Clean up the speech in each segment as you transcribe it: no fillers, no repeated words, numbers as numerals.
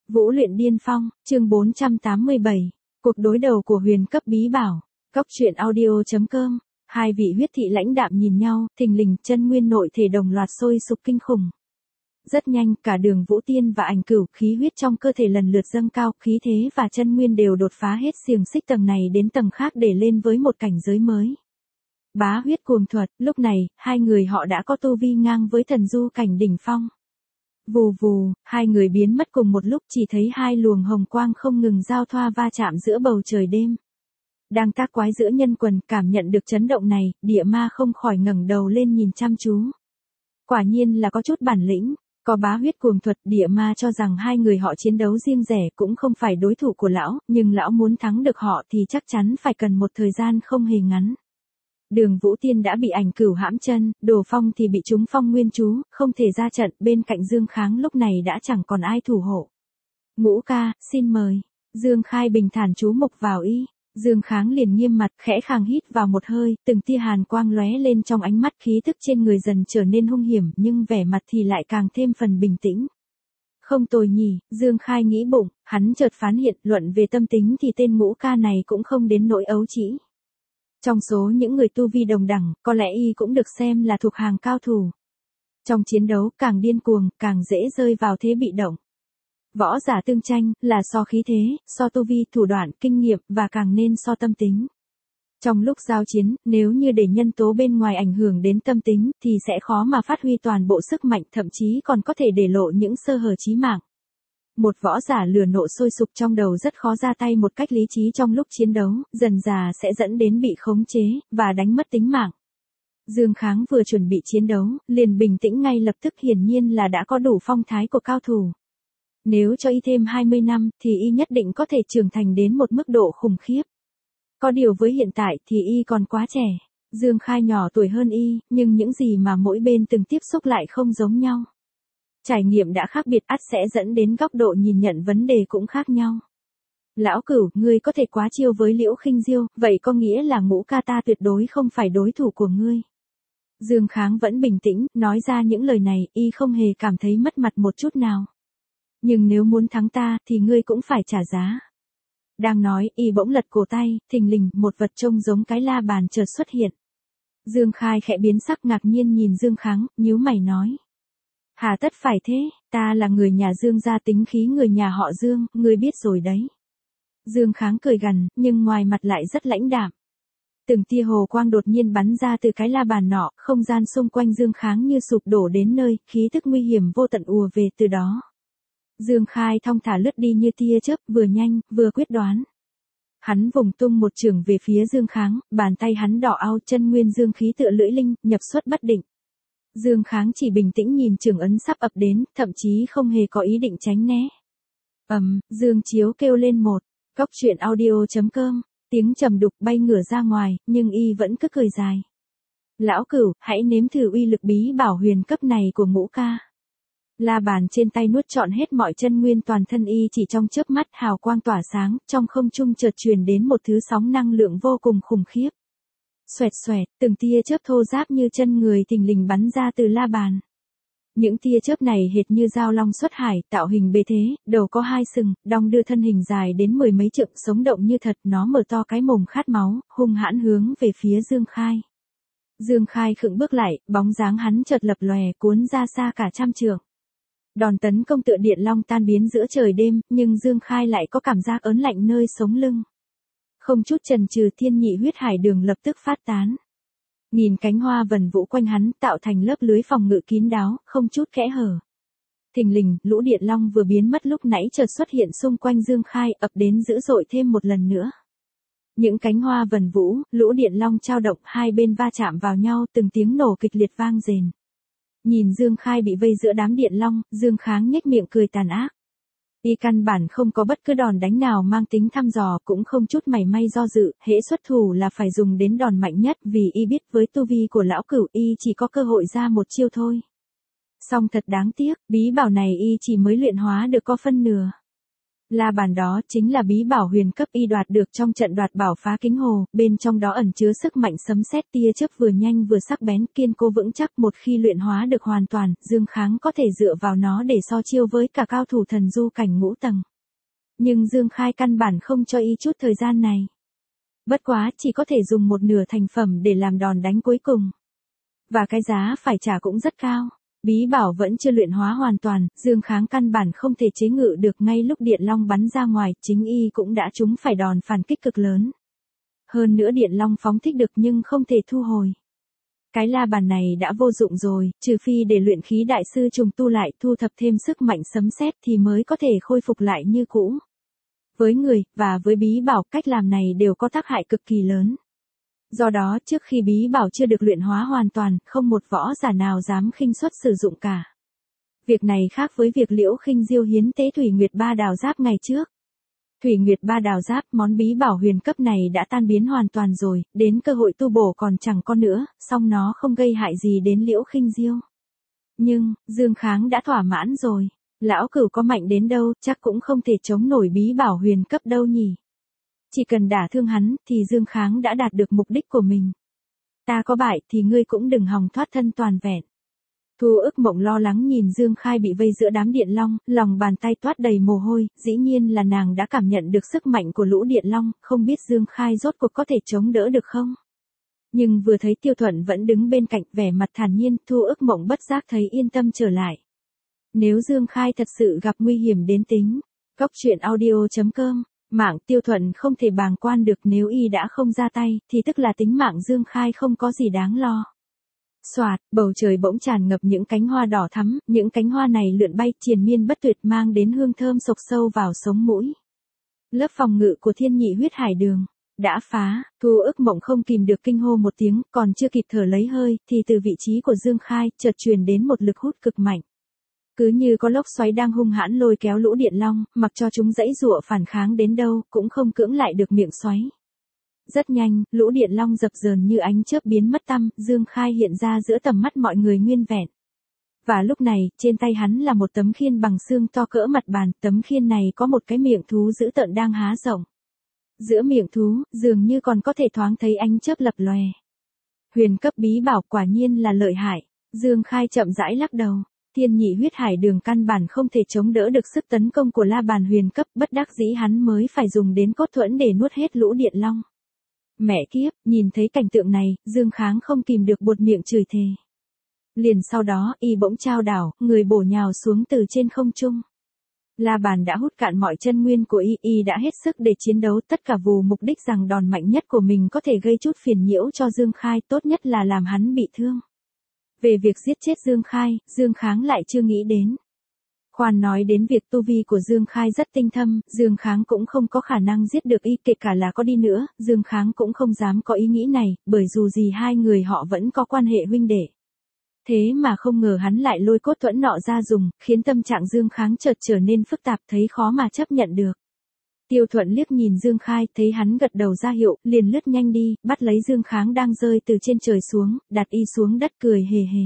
Vũ luyện điên phong, chương 487. Cuộc đối đầu của huyền cấp bí bảo. Cóc truyện audio.com. Hai vị huyết thị lãnh đạm nhìn nhau, thình lình chân nguyên nội thể đồng loạt sôi sục kinh khủng. Rất nhanh, cả Đường Vũ Tiên và Ảnh Cửu, khí huyết trong cơ thể lần lượt dâng cao, khí thế và chân nguyên đều đột phá hết xiềng xích tầng này đến tầng khác để lên với một cảnh giới mới. Bá huyết cuồng thuật, lúc này, hai người họ đã có tu vi ngang với thần du cảnh đỉnh phong. Vù vù, hai người biến mất cùng một lúc, chỉ thấy hai luồng hồng quang không ngừng giao thoa va chạm giữa bầu trời đêm. Đang tác quái giữa nhân quần, cảm nhận được chấn động này, địa ma không khỏi ngẩng đầu lên nhìn chăm chú. Quả nhiên là có chút bản lĩnh, có bá huyết cuồng thuật, địa ma cho rằng hai người họ chiến đấu riêng rẽ cũng không phải đối thủ của lão, nhưng lão muốn thắng được họ thì chắc chắn phải cần một thời gian không hề ngắn. Đường Vũ Tiên đã bị Ảnh Cửu hãm chân, Đồ Phong thì bị trúng phong nguyên chú, không thể ra trận, bên cạnh Dương Kháng lúc này đã chẳng còn ai thủ hộ. Ngũ ca, xin mời. Dương Khai bình thản chú mục vào y. Dương Kháng liền nghiêm mặt, khẽ khàng hít vào một hơi, từng tia hàn quang lóe lên trong ánh mắt, khí tức trên người dần trở nên hung hiểm, nhưng vẻ mặt thì lại càng thêm phần bình tĩnh. Không tồi nhỉ, Dương Khai nghĩ bụng, hắn chợt phán hiện, luận về tâm tính thì tên Ngũ ca này cũng không đến nỗi ấu trĩ. Trong số những người tu vi đồng đẳng, có lẽ y cũng được xem là thuộc hàng cao thủ. Trong chiến đấu, càng điên cuồng, càng dễ rơi vào thế bị động. Võ giả tương tranh, là so khí thế, so tu vi, thủ đoạn, kinh nghiệm, và càng nên so tâm tính. Trong lúc giao chiến, nếu như để nhân tố bên ngoài ảnh hưởng đến tâm tính, thì sẽ khó mà phát huy toàn bộ sức mạnh, thậm chí còn có thể để lộ những sơ hở chí mạng. Một võ giả lửa nộ sôi sục trong đầu rất khó ra tay một cách lý trí trong lúc chiến đấu, dần dà sẽ dẫn đến bị khống chế, và đánh mất tính mạng. Dương Kháng vừa chuẩn bị chiến đấu, liền bình tĩnh ngay lập tức, hiển nhiên là đã có đủ phong thái của cao thủ. Nếu cho y thêm 20 năm, thì y nhất định có thể trưởng thành đến một mức độ khủng khiếp. Có điều với hiện tại thì y còn quá trẻ. Dương Khai nhỏ tuổi hơn y, nhưng những gì mà mỗi bên từng tiếp xúc lại không giống nhau. Trải nghiệm đã khác biệt ắt sẽ dẫn đến góc độ nhìn nhận vấn đề cũng khác nhau. Lão Cửu, ngươi có thể quá chiêu với Liễu Khinh Diêu, vậy có nghĩa là Ngũ ca ta tuyệt đối không phải đối thủ của ngươi. Dương Kháng vẫn bình tĩnh, nói ra những lời này, y không hề cảm thấy mất mặt một chút nào. Nhưng nếu muốn thắng ta, thì ngươi cũng phải trả giá. Đang nói, y bỗng lật cổ tay, thình lình, một vật trông giống cái la bàn chợt xuất hiện. Dương Khai khẽ biến sắc, ngạc nhiên nhìn Dương Kháng, nhíu mày nói. Hà tất phải thế, ta là người nhà Dương gia, tính khí người nhà họ Dương, ngươi biết rồi đấy. Dương Kháng cười gằn, nhưng ngoài mặt lại rất lãnh đạm. Từng tia hồ quang đột nhiên bắn ra từ cái la bàn nọ, không gian xung quanh Dương Kháng như sụp đổ đến nơi, khí tức nguy hiểm vô tận ùa về từ đó. Dương Khai thong thả lướt đi như tia chớp, vừa nhanh, vừa quyết đoán. Hắn vùng tung một chưởng về phía Dương Kháng, bàn tay hắn đỏ ao, chân nguyên dương khí tựa lưỡi linh, nhập xuất bất định. Dương Kháng chỉ bình tĩnh nhìn chưởng ấn sắp ập đến, thậm chí không hề có ý định tránh né. Dương Chiếu kêu lên một. Cóc truyện audio.com. Tiếng trầm đục bay ngửa ra ngoài, nhưng y vẫn cứ cười dài. Lão Cửu, hãy nếm thử uy lực bí bảo huyền cấp này của Ngũ ca. La bàn trên tay nuốt trọn hết mọi chân nguyên toàn thân y, chỉ trong chớp mắt hào quang tỏa sáng, trong không trung chợt truyền đến một thứ sóng năng lượng vô cùng khủng khiếp. Xoẹt xoẹt, từng tia chớp thô ráp như chân người thình lình bắn ra từ la bàn. Những tia chớp này hệt như dao long xuất hải, tạo hình bề thế, đầu có hai sừng, đong đưa thân hình dài đến 10 mấy trượng, sống động như thật, nó mở to cái mồm khát máu, hung hãn hướng về phía Dương Khai. Dương Khai khựng bước lại, bóng dáng hắn chợt lập lòe, cuốn ra xa cả trăm trượng. Đòn tấn công tựa điện long tan biến giữa trời đêm, nhưng Dương Khai lại có cảm giác ớn lạnh nơi sống lưng. Không chút chần chừ, thiên nhị huyết hải đường lập tức phát tán. Nhìn cánh hoa vần vũ quanh hắn, tạo thành lớp lưới phòng ngự kín đáo, không chút kẽ hở. Thình lình, lũ điện long vừa biến mất lúc nãy chợt xuất hiện xung quanh Dương Khai, ập đến dữ dội thêm một lần nữa. Những cánh hoa vần vũ, lũ điện long trao động, hai bên va chạm vào nhau, từng tiếng nổ kịch liệt vang rền. Nhìn Dương Khai bị vây giữa đám điện long, Dương Kháng nhếch miệng cười tàn ác. Y căn bản không có bất cứ đòn đánh nào mang tính thăm dò, cũng không chút mảy may do dự, hễ xuất thủ là phải dùng đến đòn mạnh nhất, vì y biết với tu vi của Lão Cửu y chỉ có cơ hội ra một chiêu thôi. Song thật đáng tiếc, bí bảo này y chỉ mới luyện hóa được có phân nửa. La bàn đó chính là bí bảo huyền cấp y đoạt được trong trận đoạt bảo phá kính hồ, bên trong đó ẩn chứa sức mạnh sấm sét tia chớp vừa nhanh vừa sắc bén, kiên cố vững chắc, một khi luyện hóa được hoàn toàn, Dương Kháng có thể dựa vào nó để so chiêu với cả cao thủ thần du cảnh ngũ tầng. Nhưng Dương Khai căn bản không cho y chút thời gian này. Bất quá chỉ có thể dùng một nửa thành phẩm để làm đòn đánh cuối cùng. Và cái giá phải trả cũng rất cao. Bí bảo vẫn chưa luyện hóa hoàn toàn, Dương Kháng căn bản không thể chế ngự được, ngay lúc điện long bắn ra ngoài, chính y cũng đã trúng phải đòn phản kích cực lớn. Hơn nữa điện long phóng thích được nhưng không thể thu hồi. Cái la bàn này đã vô dụng rồi, trừ phi để luyện khí đại sư trùng tu lại, thu thập thêm sức mạnh sấm sét thì mới có thể khôi phục lại như cũ. Với người, và với bí bảo, cách làm này đều có tác hại cực kỳ lớn. Do đó trước khi bí bảo chưa được luyện hóa hoàn toàn, không một võ giả nào dám khinh suất sử dụng cả. Việc này khác với việc Liễu Khinh Diêu hiến tế Thủy Nguyệt Ba Đào Giáp ngày trước. Thủy Nguyệt Ba Đào Giáp, món bí bảo huyền cấp này đã tan biến hoàn toàn rồi, đến cơ hội tu bổ còn chẳng có nữa, song nó không gây hại gì đến Liễu Khinh Diêu. Nhưng, Dương Kháng đã thỏa mãn rồi. Lão Cửu có mạnh đến đâu, chắc cũng không thể chống nổi bí bảo huyền cấp đâu nhỉ. Chỉ cần đả thương hắn, thì Dương Kháng đã đạt được mục đích của mình. Ta có bại, thì ngươi cũng đừng hòng thoát thân toàn vẹn. Thu Ức Mộng lo lắng nhìn Dương Khai bị vây giữa đám điện long, lòng bàn tay toát đầy mồ hôi, dĩ nhiên là nàng đã cảm nhận được sức mạnh của lũ điện long, không biết Dương Khai rốt cuộc có thể chống đỡ được không. Nhưng vừa thấy Tiêu Thuận vẫn đứng bên cạnh, vẻ mặt thản nhiên, Thu Ức Mộng bất giác thấy yên tâm trở lại. Nếu Dương Khai thật sự gặp nguy hiểm đến tính, Cốc.truyện.audio.com, mạng Tiêu Thuận không thể bàng quan được, nếu y đã không ra tay, thì tức là tính mạng Dương Khai không có gì đáng lo. Soạt, bầu trời bỗng tràn ngập những cánh hoa đỏ thắm, những cánh hoa này lượn bay triền miên bất tuyệt, mang đến hương thơm sộc sâu vào sống mũi. Lớp phòng ngự của Thiên Nhị Huyết Hải Đường đã phá. Thu Ức Mộng không kìm được kinh hô một tiếng, còn chưa kịp thở lấy hơi, thì từ vị trí của Dương Khai chợt truyền đến một lực hút cực mạnh. Cứ như có lốc xoáy đang hung hãn lôi kéo lũ điện long, mặc cho chúng giãy giụa phản kháng đến đâu, cũng không cưỡng lại được miệng xoáy. Rất nhanh, lũ điện long dập dờn như ánh chớp biến mất tăm, Dương Khai hiện ra giữa tầm mắt mọi người nguyên vẹn. Và lúc này, trên tay hắn là một tấm khiên bằng xương to cỡ mặt bàn, tấm khiên này có một cái miệng thú dữ tợn đang há rộng. Giữa miệng thú, dường như còn có thể thoáng thấy ánh chớp lập lòe. Huyền cấp bí bảo quả nhiên là lợi hại. Dương Khai chậm rãi lắc đầu. Thiên Nhị Huyết Hải Đường căn bản không thể chống đỡ được sức tấn công của la bàn huyền cấp, bất đắc dĩ hắn mới phải dùng đến cốt thuẫn để nuốt hết lũ điện long. Mẹ kiếp, nhìn thấy cảnh tượng này, Dương Kháng không kìm được buột miệng chửi thề. Liền sau đó, y bỗng chao đảo, người bổ nhào xuống từ trên không trung. La bàn đã hút cạn mọi chân nguyên của y đã hết sức để chiến đấu, tất cả vì mục đích rằng đòn mạnh nhất của mình có thể gây chút phiền nhiễu cho Dương Khai, tốt nhất là làm hắn bị thương. Về việc giết chết Dương Khai, Dương Kháng lại chưa nghĩ đến. Khoan nói đến việc tu vi của Dương Khai rất tinh thâm, Dương Kháng cũng không có khả năng giết được y, kể cả là có đi nữa, Dương Kháng cũng không dám có ý nghĩ này, bởi dù gì hai người họ vẫn có quan hệ huynh đệ. Thế mà không ngờ hắn lại lôi cốt thuẫn nọ ra dùng, khiến tâm trạng Dương Kháng chợt trở nên phức tạp, thấy khó mà chấp nhận được. Tiêu Thuận liếc nhìn Dương Khai, thấy hắn gật đầu ra hiệu, liền lướt nhanh đi, bắt lấy Dương Kháng đang rơi từ trên trời xuống, đặt y xuống đất cười hề hề.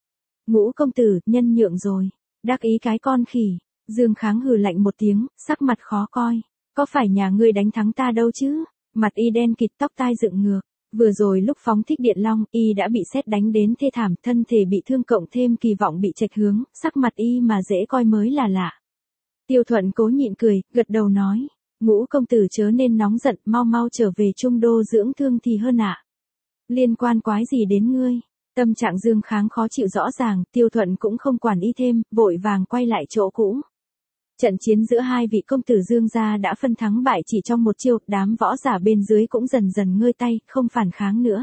Ngũ công tử, nhân nhượng rồi. Đắc ý cái con khỉ. Dương Kháng hừ lạnh một tiếng, sắc mặt khó coi. Có phải nhà ngươi đánh thắng ta đâu chứ? Mặt y đen kịt, tóc tai dựng ngược. Vừa rồi lúc phóng thích điện long, y đã bị sét đánh đến thê thảm, thân thể bị thương cộng thêm kỳ vọng bị chệch hướng, sắc mặt y mà dễ coi mới là lạ. Tiêu Thuận cố nhịn cười, gật đầu nói. Ngũ công tử chớ nên nóng giận, mau mau trở về Trung Đô dưỡng thương thì hơn ạ. Liên quan quái gì đến ngươi? Tâm trạng Dương Kháng khó chịu rõ ràng, Tiêu Thuận cũng không quản y thêm, vội vàng quay lại chỗ cũ. Trận chiến giữa hai vị công tử Dương gia đã phân thắng bại chỉ trong một chiêu, đám võ giả bên dưới cũng dần dần ngơi tay, không phản kháng nữa.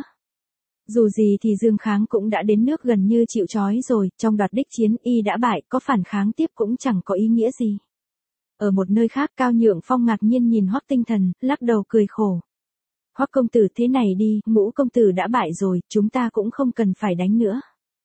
Dù gì thì Dương Kháng cũng đã đến nước gần như chịu trói rồi, trong đoạt đích chiến y đã bại, có phản kháng tiếp cũng chẳng có ý nghĩa gì. Ở một nơi khác, Cao Nhượng Phong ngạc nhiên nhìn Hoắc Tinh Thần, lắc đầu cười khổ. Hoắc công tử, thế này đi, Ngũ công tử đã bại rồi, chúng ta cũng không cần phải đánh nữa.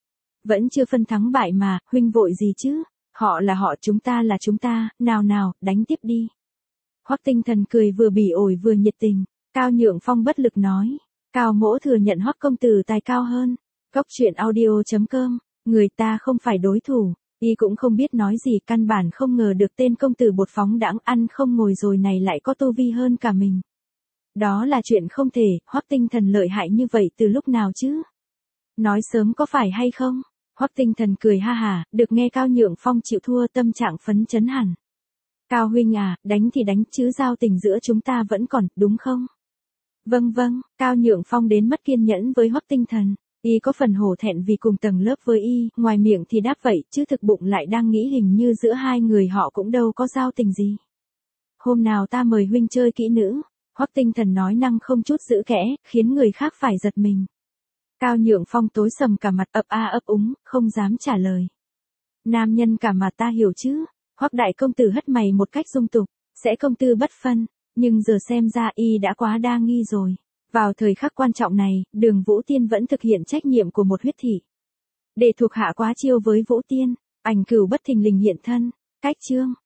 Vẫn chưa phân thắng bại mà, huynh vội gì chứ? Họ là họ, chúng ta là chúng ta, nào nào, đánh tiếp đi. Hoắc Tinh Thần cười vừa bỉ ổi vừa nhiệt tình. Cao Nhượng Phong bất lực nói. Cao mỗ thừa nhận Hoắc công tử tài cao hơn. Cốc.truyện.audio.com, người ta không phải đối thủ. Y cũng không biết nói gì, căn bản không ngờ được tên công tử bột phóng đãng ăn không ngồi rồi này lại có tu vi hơn cả mình. Đó là chuyện không thể, Hoắc Tinh Thần lợi hại như vậy từ lúc nào chứ? Nói sớm có phải hay không? Hoắc Tinh Thần cười ha hả, được nghe Cao Nhượng Phong chịu thua tâm trạng phấn chấn hẳn. Cao huynh à, đánh thì đánh chứ giao tình giữa chúng ta vẫn còn, đúng không? Vâng vâng, Cao Nhượng Phong đến mất kiên nhẫn với Hoắc Tinh Thần. Y có phần hổ thẹn vì cùng tầng lớp với Y, ngoài miệng thì đáp vậy, chứ thực bụng lại đang nghĩ hình như giữa hai người họ cũng đâu có giao tình gì. Hôm nào ta mời huynh chơi kỹ nữ, Hoắc Tinh Thần nói năng không chút giữ kẽ, khiến người khác phải giật mình. Cao Nhượng Phong tối sầm cả mặt, ấp a ấp úng, không dám trả lời. Nam nhân cả mặt ta hiểu chứ, Hoắc đại công tử hất mày một cách dung tục, sẽ công tư bất phân, nhưng giờ xem ra Y đã quá đa nghi rồi. Vào thời khắc quan trọng này, Đường Vũ Tiên vẫn thực hiện trách nhiệm của một huyết thị. Để thuộc hạ quá chiêu với Vũ Tiên, Ảnh Cửu bất thình lình hiện thân, cách chương.